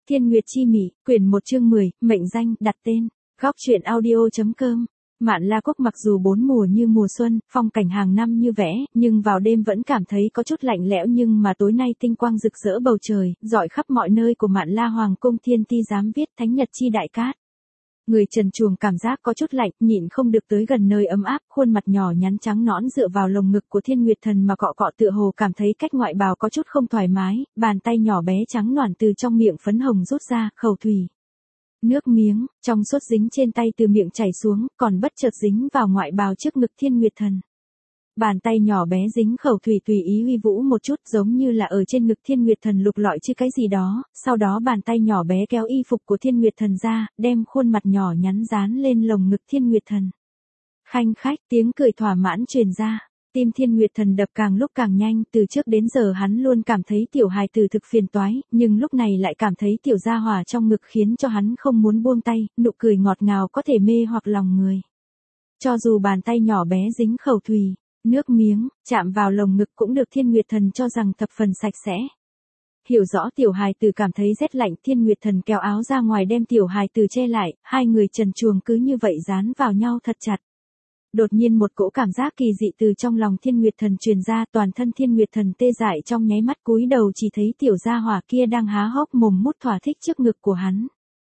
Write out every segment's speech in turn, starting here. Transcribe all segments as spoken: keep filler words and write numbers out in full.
Thiên Nguyệt Chi Mỉ, quyển một chương mười, mệnh danh, đặt tên. Góc truyện audio.com. Mạn La Quốc mặc dù bốn mùa như mùa xuân, phong cảnh hàng năm như vẽ, nhưng vào đêm vẫn cảm thấy có chút lạnh lẽo, nhưng mà tối nay tinh quang rực rỡ bầu trời, rọi khắp mọi nơi của Mạn La Hoàng cung. Thiên Ti dám viết thánh nhật chi đại cát. Người trần truồng cảm giác có chút lạnh, nhịn không được tới gần nơi ấm áp, khuôn mặt nhỏ nhắn trắng nõn dựa vào lồng ngực của Thiên Nguyệt Thần mà cọ cọ, tựa hồ cảm thấy cách ngoại bào có chút không thoải mái, bàn tay nhỏ bé trắng nõn từ trong miệng phấn hồng rút ra, khẩu thủy. Nước miếng, trong suốt dính trên tay từ miệng chảy xuống, còn bất chợt dính vào ngoại bào trước ngực Thiên Nguyệt Thần. Bàn tay nhỏ bé dính khẩu thủy tùy ý huy vũ một chút, giống như là ở trên ngực Thiên Nguyệt Thần lục lọi chứ cái gì đó, sau đó bàn tay nhỏ bé kéo y phục của Thiên Nguyệt Thần ra, đem khuôn mặt nhỏ nhắn dán lên lồng ngực Thiên Nguyệt Thần. Khanh khách, tiếng cười thỏa mãn truyền ra. Tim Thiên Nguyệt Thần đập càng lúc càng nhanh, từ trước đến giờ hắn luôn cảm thấy tiểu hài tử thực phiền toái, nhưng lúc này lại cảm thấy tiểu gia hỏa trong ngực khiến cho hắn không muốn buông tay, nụ cười ngọt ngào có thể mê hoặc lòng người. Cho dù bàn tay nhỏ bé dính khẩu thủy, nước miếng, chạm vào lồng ngực cũng được Thiên Nguyệt Thần cho rằng thập phần sạch sẽ. Hiểu rõ tiểu hài tử cảm thấy rét lạnh, Thiên Nguyệt Thần kéo áo ra ngoài đem tiểu hài tử che lại, hai người trần truồng cứ như vậy dán vào nhau thật chặt. Đột nhiên một cỗ cảm giác kỳ dị từ trong lòng Thiên Nguyệt Thần truyền ra, toàn thân Thiên Nguyệt Thần tê dại, trong nháy mắt cúi đầu chỉ thấy tiểu gia hỏa kia đang há hốc mồm mút thỏa thích trước ngực của hắn.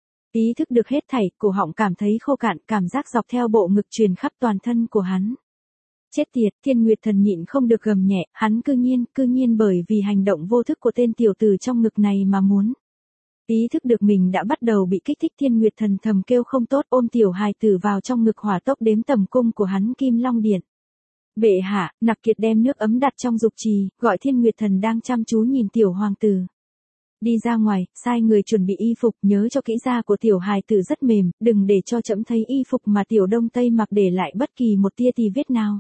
Ý thức được hết thảy, cổ họng cảm thấy khô cạn, cảm giác dọc theo bộ ngực truyền khắp toàn thân của hắn. Chết tiệt, Thiên Nguyệt Thần nhịn không được gầm nhẹ, hắn cư nhiên, cư nhiên bởi vì hành động vô thức của tên tiểu tử trong ngực này mà muốn. Ý thức được mình đã bắt đầu bị kích thích, Thiên Nguyệt Thần thầm kêu không tốt, ôm tiểu hài tử vào trong ngực, hỏa tốc đếm tầm cung của hắn Kim Long Điện. Bệ hạ, Nặc Kiệt đem nước ấm đặt trong dục trì, gọi Thiên Nguyệt Thần đang chăm chú nhìn tiểu hoàng tử. Đi ra ngoài, sai người chuẩn bị y phục, nhớ cho kỹ, da của tiểu hài tử rất mềm, đừng để cho trẫm thấy y phục mà tiểu Đông Tây mặc để lại bất kỳ một tia tì vết nào.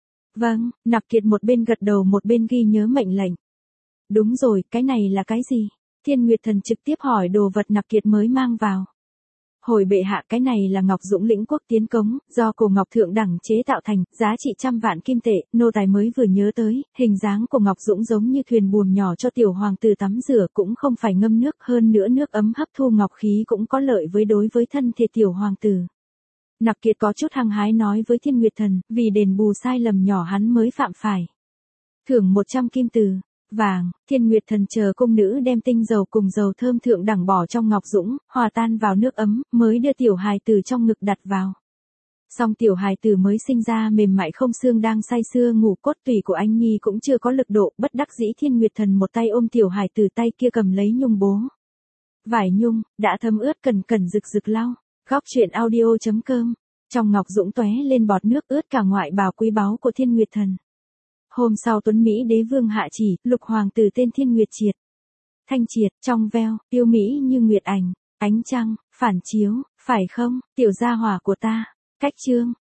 Vâng, Nặc Kiệt một bên gật đầu một bên ghi nhớ mệnh lệnh. Đúng rồi, cái này là cái gì? Thiên Nguyệt Thần trực tiếp hỏi đồ vật Nặc Kiệt mới mang vào. Hồi bệ hạ, cái này là ngọc dũng lĩnh quốc tiến cống, do cổ ngọc thượng đẳng chế tạo thành, giá trị trăm vạn kim tệ, nô tài mới vừa nhớ tới, hình dáng của ngọc dũng giống như thuyền buồm nhỏ cho tiểu hoàng tử tắm rửa, cũng không phải ngâm nước, hơn nữa nước ấm hấp thu ngọc khí cũng có lợi với đối với thân thể tiểu hoàng tử. Nặc Kiệt có chút hăng hái nói với Thiên Nguyệt Thần, vì đền bù sai lầm nhỏ hắn mới phạm phải. Thưởng một trăm kim từ vàng. Thiên Nguyệt Thần chờ cung nữ đem tinh dầu cùng dầu thơm thượng đẳng bỏ trong ngọc dũng, hòa tan vào nước ấm, mới đưa tiểu hài tử trong ngực đặt vào. Song tiểu hài tử mới sinh ra mềm mại không xương, đang say sưa ngủ, cốt tủy của anh nhi cũng chưa có lực độ, bất đắc dĩ Thiên Nguyệt Thần một tay ôm tiểu hài tử, tay kia cầm lấy nhung bố. Vải nhung đã thấm ướt cần cần rực rực lau. Góc truyện audio.com. Trong ngọc dũng tóe lên bọt nước ướt cả ngoại bào quý báu của Thiên Nguyệt Thần. Hôm sau Tuấn Mỹ đế vương hạ chỉ, lục hoàng tử tên Thiên Nguyệt Triệt. Thanh triệt, trong veo, yêu mỹ như nguyệt ảnh, ánh trăng, phản chiếu, phải không, tiểu gia hỏa của ta. Cách chương,